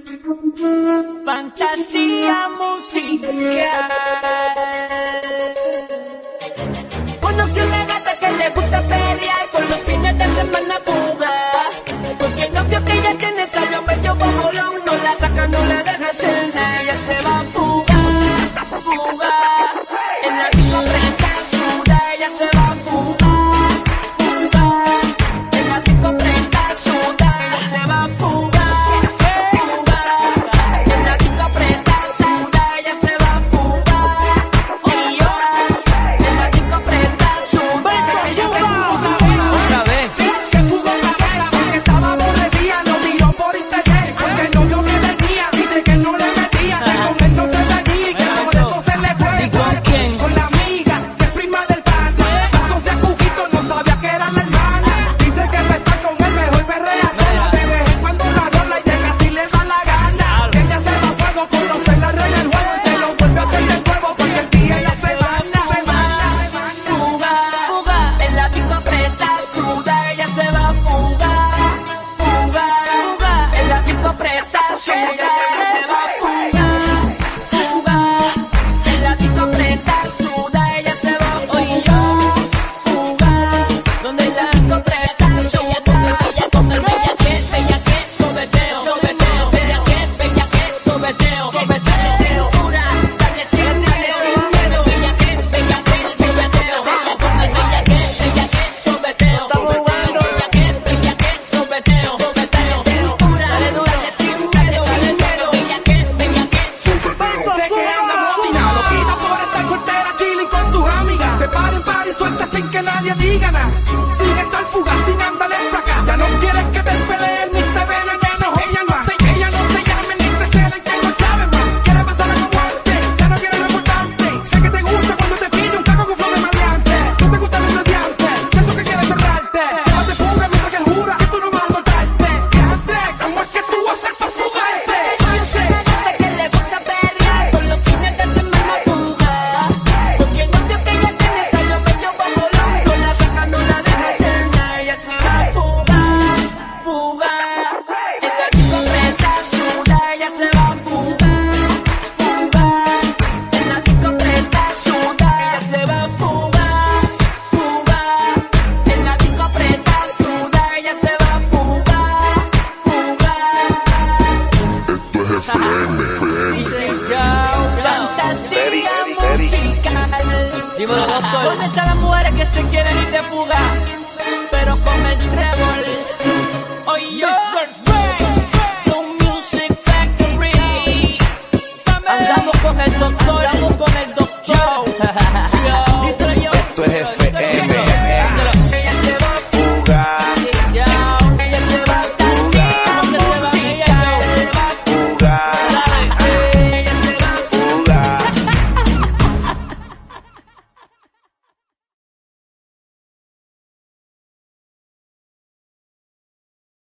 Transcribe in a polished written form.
Fantasía musical. Conocí una gata que le gusta pelear con los fines de semana fuga. Porque el novio que ella tiene salió medio bobolón, no la saca, no la deja hacer nada, ella se va a fugar, fugar. En la disco presta suda, ella se va a fugar, fugar. En la disco presta suda, ella se va a fugar, fugar. En la disco presta suda, ella se va a fugar, fugar. En la disco presta suda, ella se va a fugar. Otra vez. Se fugó Carrera porque estaba aborrecida, lo miró por internet, porque el novio que tenía dice que no le metía, que con él no se venía y que por eso se le fue. ¿Y con quién? Con la amiga, que es prima del pana, la socia Cuquito no sabía que era la hermana, dice que para estar con él mejor perrea sola, de vez en cuando la rola y llega si le da la gana, que ella se va a fuego, conocer la regla del juego y que lo vuelve a hacer de nuevo porque el día ella se manda, Fugar, fugar, en la disco presta suda, ella se va a fugar, fugar, fugar, en la disco presta suda, ella se va a fugar, fugar, en la disco presta suda, ella se va a fugar, fugar, donde la disco presta suda, ella con el bella que, sobeteo, sobeteo, bella que, sobeteo, sobeteo, pura, dale sin miedo, bella que, sobeteo, con el bella que, sobeteo, sobeteo, bella que, sobeteo, sobeteo, pura, dale duro, dale sin miedo, bella que, sobeteo. sé que andas motinado, loquita por estar soltera, chilling con tus amigas, te paren y suelta sin que nadie diga nada, sin estar fugaz, sin andar en placa, ya no quieres que te peleen ni te veneno, ella no te llame ni te celen que no sabes más, quiere pasar como antes, ya no quiere lo importante, sé que te gusta cuando te pide un trago con flor de maleante, no te gusta el ingrediente, que eso que quieres cerrarte, no te fuga mientras que él jura que tú no vas a soltarte, fíjate, ¿cómo es que tú vas a ser para fugarte? Que le gusta pelear con los fines de semana fuga. Porque el novio que ella tiene salió medio bobolón, no la saca, no la deja hacer nada, ella se va a fugar, fugar. En la disco presta suda, ella se va a fugar, fugar. En la disco presta suda, ella se va a fugar, fugar. En la disco presta suda, ella se va a fugar, fugar. Esto es FM. Fantasía musical. Dímelo, doctor. ¿Dónde están las mujeres que se quieren ir de fuga? Pero con el trébol.